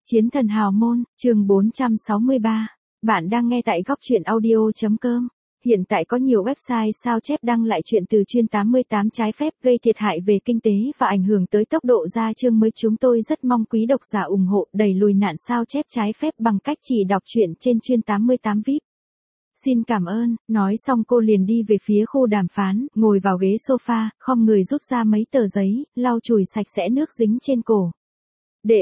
Chiến thần hào môn, chương 463. Bạn đang nghe tại góc truyện audio.com. Hiện tại có nhiều website sao chép đăng lại chuyện từ chuyên 88 trái phép gây thiệt hại về kinh tế và ảnh hưởng tới tốc độ ra chương mới. Chúng tôi rất mong quý độc giả ủng hộ đẩy lùi nạn sao chép trái phép bằng cách chỉ đọc truyện trên chuyên 88 VIP. Xin cảm ơn, nói xong cô liền đi về phía khu đàm phán, ngồi vào ghế sofa, khom người rút ra mấy tờ giấy, lau chùi sạch sẽ nước dính trên cổ. Đệ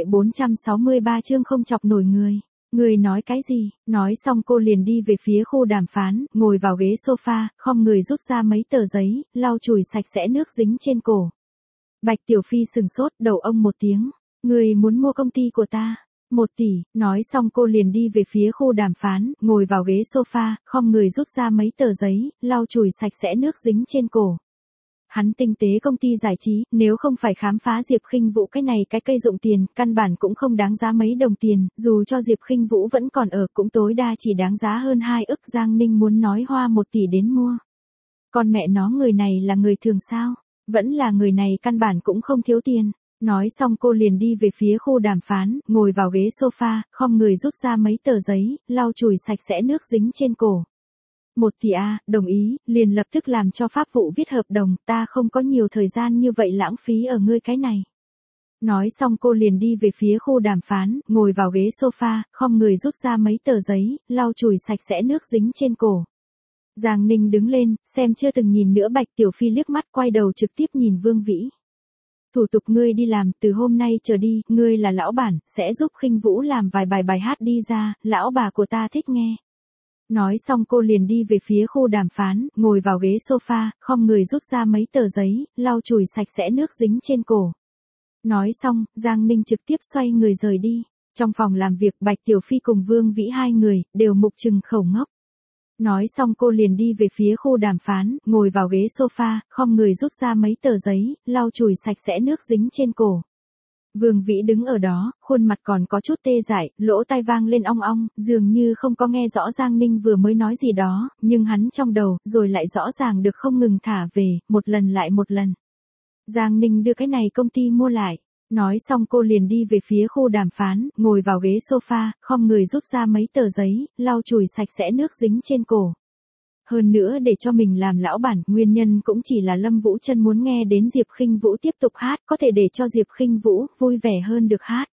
463 chương không chọc nổi người. Người nói cái gì? Nói xong cô liền đi về phía khu đàm phán, ngồi vào ghế sofa, khom người rút ra mấy tờ giấy, lau chùi sạch sẽ nước dính trên cổ. Bạch Tiểu Phi sừng sốt, đầu ông một tiếng. Người muốn mua công ty của ta? 1 tỷ, nói xong cô liền đi về phía khu đàm phán, ngồi vào ghế sofa, khom người rút ra mấy tờ giấy, lau chùi sạch sẽ nước dính trên cổ. Hắn tinh tế công ty giải trí, nếu không phải khám phá Diệp Khinh Vũ cái này cái cây dụng tiền, căn bản cũng không đáng giá mấy đồng tiền, dù cho Diệp Khinh Vũ vẫn còn ở cũng tối đa chỉ đáng giá hơn 2 ức. Giang Ninh muốn nói hoa 1 tỷ đến mua. Con mẹ nó, người này là người thường sao? Vẫn là người này căn bản cũng không thiếu tiền. Nói xong cô liền đi về phía khu đàm phán, ngồi vào ghế sofa, khom người rút ra mấy tờ giấy, lau chùi sạch sẽ nước dính trên cổ. 1 tỷ a, đồng ý, liền lập tức làm cho pháp vụ viết hợp đồng, ta không có nhiều thời gian như vậy lãng phí ở ngươi cái này. Nói xong cô liền đi về phía khu đàm phán, ngồi vào ghế sofa, khom người rút ra mấy tờ giấy, lau chùi sạch sẽ nước dính trên cổ. Giang Ninh đứng lên, xem chưa từng nhìn nữa Bạch Tiểu Phi liếc mắt, quay đầu trực tiếp nhìn Vương Vĩ. Thủ tục ngươi đi làm, từ hôm nay trở đi, ngươi là lão bản, sẽ giúp Khinh Vũ làm vài bài hát đi ra, lão bà của ta thích nghe. Nói xong cô liền đi về phía khu đàm phán, ngồi vào ghế sofa, khom người rút ra mấy tờ giấy, lau chùi sạch sẽ nước dính trên cổ. Nói xong, Giang Ninh trực tiếp xoay người rời đi. Trong phòng làm việc, Bạch Tiểu Phi cùng Vương Vĩ hai người, đều mục trừng khẩu ngốc. Nói xong cô liền đi về phía khu đàm phán, ngồi vào ghế sofa, khom người rút ra mấy tờ giấy, lau chùi sạch sẽ nước dính trên cổ. Vương Vĩ đứng ở đó, khuôn mặt còn có chút tê dại, lỗ tai vang lên ong ong, dường như không có nghe rõ Giang Ninh vừa mới nói gì đó, nhưng hắn trong đầu, rồi lại rõ ràng được không ngừng thả về, một lần lại một lần. Giang Ninh đưa cái này công ty mua lại. Nói xong cô liền đi về phía khu đàm phán, ngồi vào ghế sofa, khom người rút ra mấy tờ giấy, lau chùi sạch sẽ nước dính trên cổ. Hơn nữa để cho mình làm lão bản, nguyên nhân cũng chỉ là Lâm Vũ Trân muốn nghe đến Diệp Khinh Vũ tiếp tục hát, có thể để cho Diệp Khinh Vũ vui vẻ hơn được hát.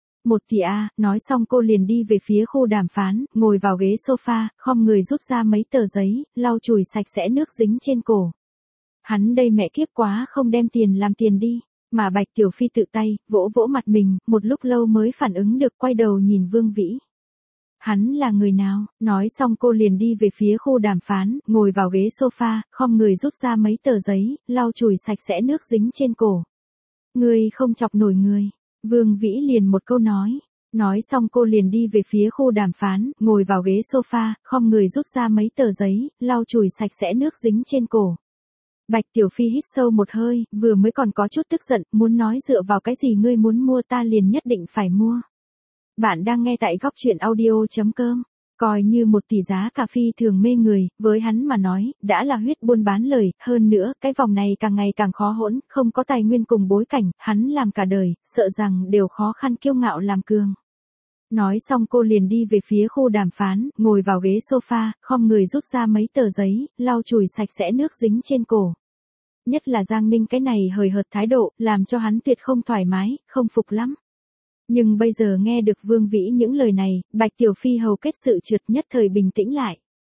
1 tỷ a, nói xong cô liền đi về phía khu đàm phán, ngồi vào ghế sofa, khom người rút ra mấy tờ giấy, lau chùi sạch sẽ nước dính trên cổ. Hắn đây mẹ kiếp quá không đem tiền làm tiền đi, mà Bạch Tiểu Phi tự tay, vỗ vỗ mặt mình, một lúc lâu mới phản ứng được, quay đầu nhìn Vương Vĩ. Hắn là người nào? Nói xong cô liền đi về phía khu đàm phán, ngồi vào ghế sofa, khom người rút ra mấy tờ giấy, lau chùi sạch sẽ nước dính trên cổ. Ngươi không chọc nổi người. Vương Vĩ liền một câu nói. Nói xong cô liền đi về phía khu đàm phán, ngồi vào ghế sofa, khom người rút ra mấy tờ giấy, lau chùi sạch sẽ nước dính trên cổ. Bạch Tiểu Phi hít sâu một hơi, vừa mới còn có chút tức giận, muốn nói dựa vào cái gì ngươi muốn mua ta liền nhất định phải mua. Bạn đang nghe tại góc truyện audio.com. Coi như 1 tỷ giá cả phi thường mê người, với hắn mà nói, đã là huyết buôn bán lời, hơn nữa, cái vòng này càng ngày càng khó hỗn, không có tài nguyên cùng bối cảnh, hắn làm cả đời, sợ rằng đều khó khăn kiêu ngạo làm cường. Nói xong cô liền đi về phía khu đàm phán, ngồi vào ghế sofa, khom người rút ra mấy tờ giấy, lau chùi sạch sẽ nước dính trên cổ. Nhất là Giang Ninh cái này hời hợt thái độ, làm cho hắn tuyệt không thoải mái, không phục lắm. Nhưng bây giờ nghe được Vương Vĩ những lời này, Bạch Tiểu Phi hầu kết sự trượt, nhất thời bình tĩnh lại.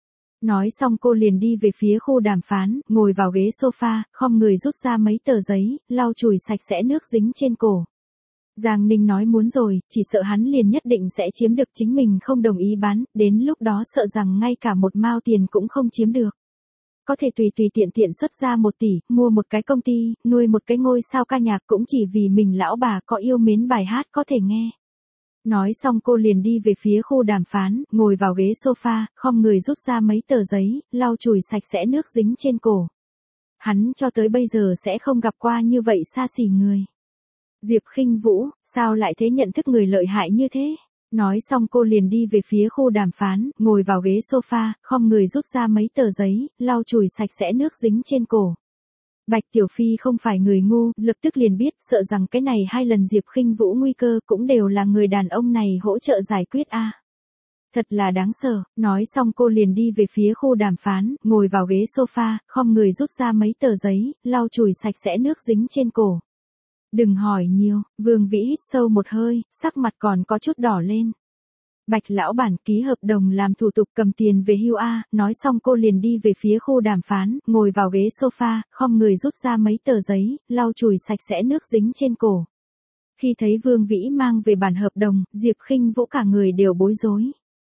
Nói xong cô liền đi về phía khu đàm phán, ngồi vào ghế sofa, khom người rút ra mấy tờ giấy, lau chùi sạch sẽ nước dính trên cổ. Giang Ninh nói muốn rồi, chỉ sợ hắn liền nhất định sẽ chiếm được, chính mình không đồng ý bán, đến lúc đó sợ rằng ngay cả một mao tiền cũng không chiếm được. Có thể tùy tiện tiện xuất ra 1 tỷ, mua một cái công ty, nuôi một cái ngôi sao ca nhạc cũng chỉ vì mình lão bà có yêu mến bài hát có thể nghe. Nói xong cô liền đi về phía khu đàm phán, ngồi vào ghế sofa, khom người rút ra mấy tờ giấy, lau chùi sạch sẽ nước dính trên cổ. Hắn cho tới bây giờ sẽ không gặp qua như vậy xa xỉ người. Diệp Khinh Vũ, sao lại thế, nhận thức người lợi hại như thế? Nói xong cô liền đi về phía khu đàm phán, ngồi vào ghế sofa, khom người rút ra mấy tờ giấy, lau chùi sạch sẽ nước dính trên cổ. Bạch Tiểu Phi không phải người ngu, lập tức liền biết, sợ rằng cái này 2 lần Diệp Khinh Vũ nguy cơ cũng đều là người đàn ông này hỗ trợ giải quyết a. Thật là đáng sợ, nói xong cô liền đi về phía khu đàm phán, ngồi vào ghế sofa, khom người rút ra mấy tờ giấy, lau chùi sạch sẽ nước dính trên cổ. Đừng hỏi nhiều, Vương Vĩ hít sâu một hơi, sắc mặt còn có chút đỏ lên. Bạch lão bản ký hợp đồng làm thủ tục cầm tiền về hưu a, nói xong cô liền đi về phía khu đàm phán, ngồi vào ghế sofa, khom người rút ra mấy tờ giấy, lau chùi sạch sẽ nước dính trên cổ. Khi thấy Vương Vĩ mang về bản hợp đồng, Diệp Khinh Vũ cả người đều bối rối.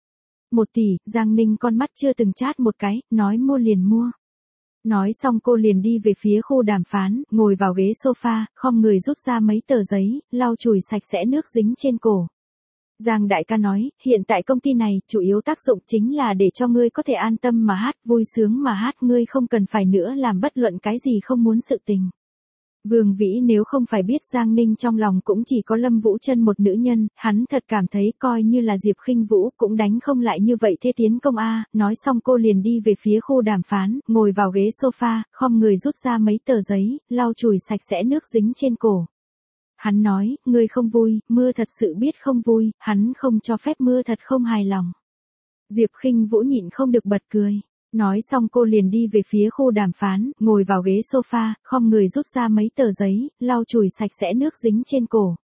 1 tỷ, Giang Ninh con mắt chưa từng chát một cái, nói mua liền mua. Nói xong cô liền đi về phía khu đàm phán, ngồi vào ghế sofa, khom người rút ra mấy tờ giấy, lau chùi sạch sẽ nước dính trên cổ. Giang đại ca nói, hiện tại công ty này, chủ yếu tác dụng chính là để cho ngươi có thể an tâm mà hát, vui sướng mà hát, ngươi không cần phải nữa làm bất luận cái gì không muốn sự tình. Vương Vĩ nếu không phải biết Giang Ninh trong lòng cũng chỉ có Lâm Vũ Chân một nữ nhân, hắn thật cảm thấy coi như là Diệp Khinh Vũ cũng đánh không lại như vậy thế tiến công a. Nói xong cô liền đi về phía khu đàm phán, ngồi vào ghế sofa, khom người rút ra mấy tờ giấy, lau chùi sạch sẽ nước dính trên cổ. Hắn nói, ngươi không vui, mưa thật sự biết không vui, hắn không cho phép mưa thật không hài lòng. Diệp Khinh Vũ nhịn không được bật cười. Nói xong cô liền đi về phía khu đàm phán, ngồi vào ghế sofa, khom người rút ra mấy tờ giấy, lau chùi sạch sẽ nước dính trên cổ.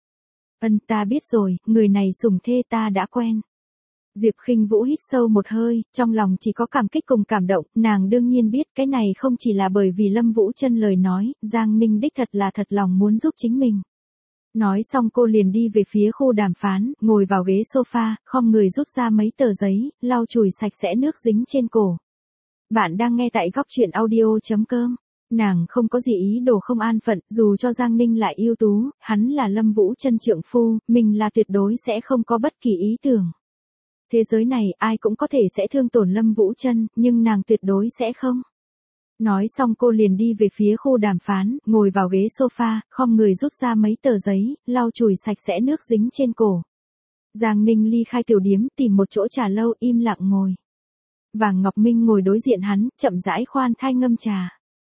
Ta biết rồi, người này sủng thê ta đã quen. Diệp Khinh Vũ hít sâu một hơi, trong lòng chỉ có cảm kích cùng cảm động, nàng đương nhiên biết cái này không chỉ là bởi vì Lâm Vũ Chân lời nói, Giang Ninh đích thật là thật lòng muốn giúp chính mình. Nói xong cô liền đi về phía khu đàm phán, ngồi vào ghế sofa, khom người rút ra mấy tờ giấy, lau chùi sạch sẽ nước dính trên cổ. Bạn đang nghe tại góc truyện audio.com. Nàng không có gì ý đồ không an phận, dù cho Giang Ninh lại ưu tú, hắn là Lâm Vũ Chân trượng phu, mình là tuyệt đối sẽ không có bất kỳ ý tưởng. Thế giới này ai cũng có thể sẽ thương tổn Lâm Vũ Chân, nhưng nàng tuyệt đối sẽ không. Nói xong cô liền đi về phía khu đàm phán, ngồi vào ghế sofa, khom người rút ra mấy tờ giấy, lau chùi sạch sẽ nước dính trên cổ. Giang Ninh ly khai tiểu điếm, tìm một chỗ trà lâu im lặng ngồi. Vàng Ngọc Minh ngồi đối diện hắn, chậm rãi khoan thai ngâm trà.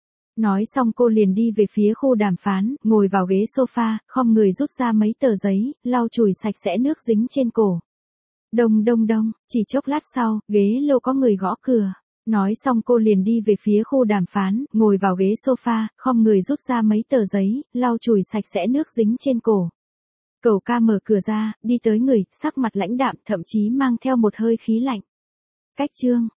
Nói xong cô liền đi về phía khu đàm phán, ngồi vào ghế sofa, khom người rút ra mấy tờ giấy, lau chùi sạch sẽ nước dính trên cổ. Đông đông đông, chỉ chốc lát sau, ghế lô có người gõ cửa. Nói xong cô liền đi về phía khu đàm phán, ngồi vào ghế sofa, khom người rút ra mấy tờ giấy, lau chùi sạch sẽ nước dính trên cổ. Cẩu ca mở cửa ra, đi tới người, sắc mặt lãnh đạm, thậm chí mang theo một hơi khí lạnh. Cách chương